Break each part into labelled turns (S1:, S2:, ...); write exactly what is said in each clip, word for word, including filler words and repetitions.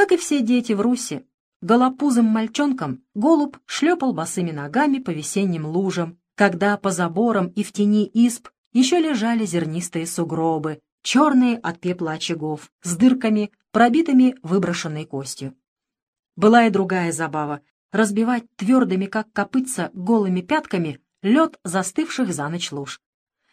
S1: Как и все дети в Руси, голопузым мальчонкам голубь шлепал босыми ногами по весенним лужам, когда по заборам и в тени изб еще лежали зернистые сугробы, черные от пепла очагов, с дырками, пробитыми выброшенной костью. Была и другая забава — разбивать твердыми, как копытца, голыми пятками лед застывших за ночь луж.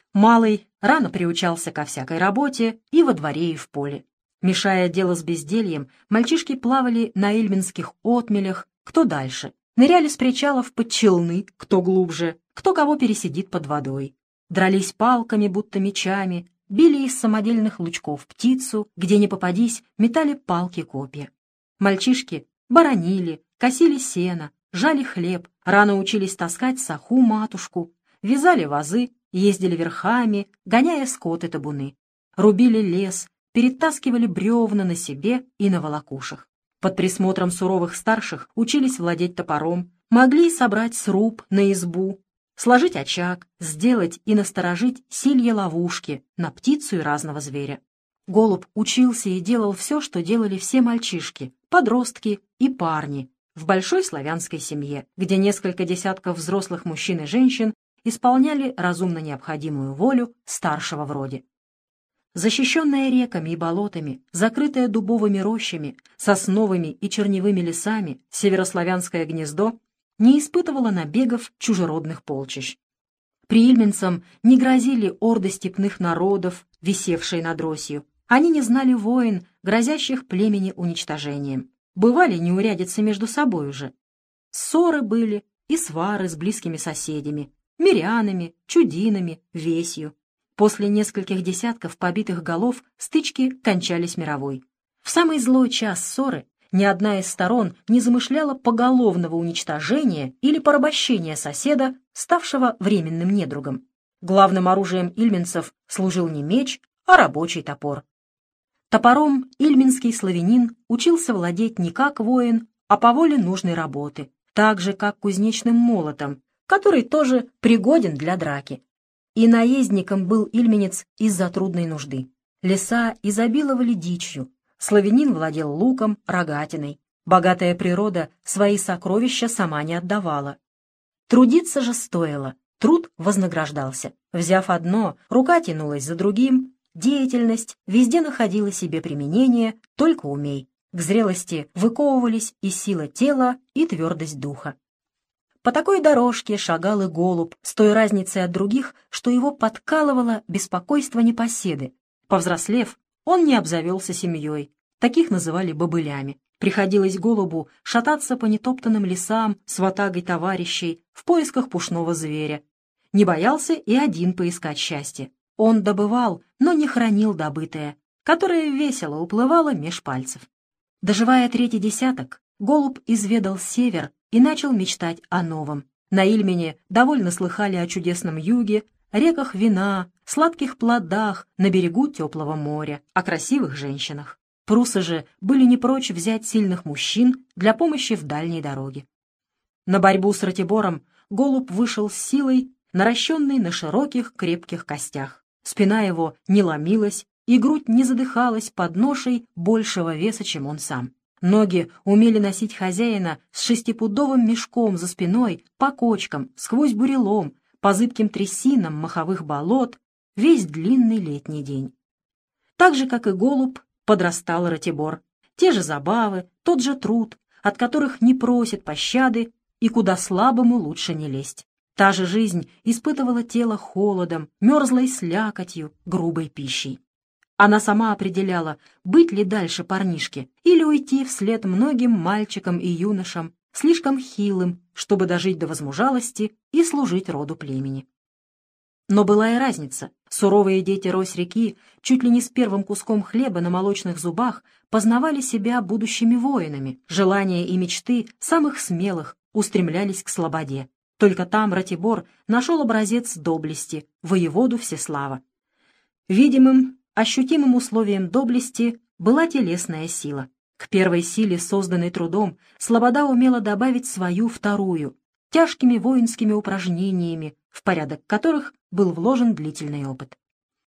S1: Малый рано приучался ко всякой работе и во дворе, и в поле. Мешая дело с бездельем, мальчишки плавали на ильминских отмелях, кто дальше, ныряли с причалов под челны, кто глубже, кто кого пересидит под водой. Дрались палками, будто мечами, били из самодельных лучков птицу, где не попадись, метали палки-копья. Мальчишки баранили, косили сено, жали хлеб, рано учились таскать саху-матушку, вязали вазы, ездили верхами, гоняя скот и табуны, рубили лес, перетаскивали бревна на себе и на волокушах. Под присмотром суровых старших учились владеть топором, могли собрать сруб на избу, сложить очаг, сделать и насторожить силье ловушки на птицу и разного зверя. Голубь учился и делал все, что делали все мальчишки, подростки и парни в большой славянской семье, где несколько десятков взрослых мужчин и женщин исполняли разумно необходимую волю старшего в роде. Защищенная реками и болотами, закрытая дубовыми рощами, сосновыми и черневыми лесами, северославянское гнездо не испытывало набегов чужеродных полчищ. Приильменцам не грозили орды степных народов, висевшие над Росью. Они не знали войн, грозящих племени уничтожением. Бывали неурядицы между собой уже. Ссоры были и свары с близкими соседями, мирянами, чудинами, весью. После нескольких десятков побитых голов стычки кончались мировой. В самый злой час ссоры ни одна из сторон не замышляла поголовного уничтожения или порабощения соседа, ставшего временным недругом. Главным оружием ильменцев служил не меч, а рабочий топор. Топором ильменский славянин учился владеть не как воин, а по воле нужной работы, так же, как кузнечным молотом, который тоже пригоден для драки. И наездником был ильменец из-за трудной нужды. Леса изобиловали дичью, славянин владел луком, рогатиной. Богатая природа свои сокровища сама не отдавала. Трудиться же стоило, труд вознаграждался. Взяв одно, рука тянулась за другим, деятельность везде находила себе применение, только умей. К зрелости выковывались и сила тела, и твердость духа. По такой дорожке шагал и голубь, с той разницей от других, что его подкалывало беспокойство непоседы. Повзрослев, он не обзавелся семьей, таких называли бобылями. Приходилось голубу шататься по нетоптанным лесам с ватагой товарищей в поисках пушного зверя. Не боялся и один поискать счастье. Он добывал, но не хранил добытое, которое весело уплывало меж пальцев. Доживая третий десяток, голубь изведал север и начал мечтать о новом. На Ильмене довольно слыхали о чудесном юге, реках вина, сладких плодах на берегу теплого моря, о красивых женщинах. Прусы же были не прочь взять сильных мужчин для помощи в дальней дороге. На борьбу с Ратибором голубь вышел с силой, наращенной на широких крепких костях. Спина его не ломилась, и грудь не задыхалась под ношей большего веса, чем он сам. Ноги умели носить хозяина с шестипудовым мешком за спиной, по кочкам, сквозь бурелом, по зыбким трясинам маховых болот, весь длинный летний день. Так же, как и голубь, подрастал Ратибор. Те же забавы, тот же труд, от которых не просит пощады и куда слабому лучше не лезть. Та же жизнь испытывала тело холодом, мерзлой слякотью, грубой пищей. Она сама определяла, быть ли дальше парнишке или уйти вслед многим мальчикам и юношам, слишком хилым, чтобы дожить до возмужалости и служить роду племени. Но была и разница. Суровые дети Рось-реки чуть ли не с первым куском хлеба на молочных зубах познавали себя будущими воинами. Желания и мечты самых смелых устремлялись к слободе. Только там Ратибор нашел образец доблести, воеводу Всеслава. Видимым, ощутимым условием доблести была телесная сила. К первой силе, созданной трудом, слобода умела добавить свою вторую, тяжкими воинскими упражнениями, в порядок которых был вложен длительный опыт.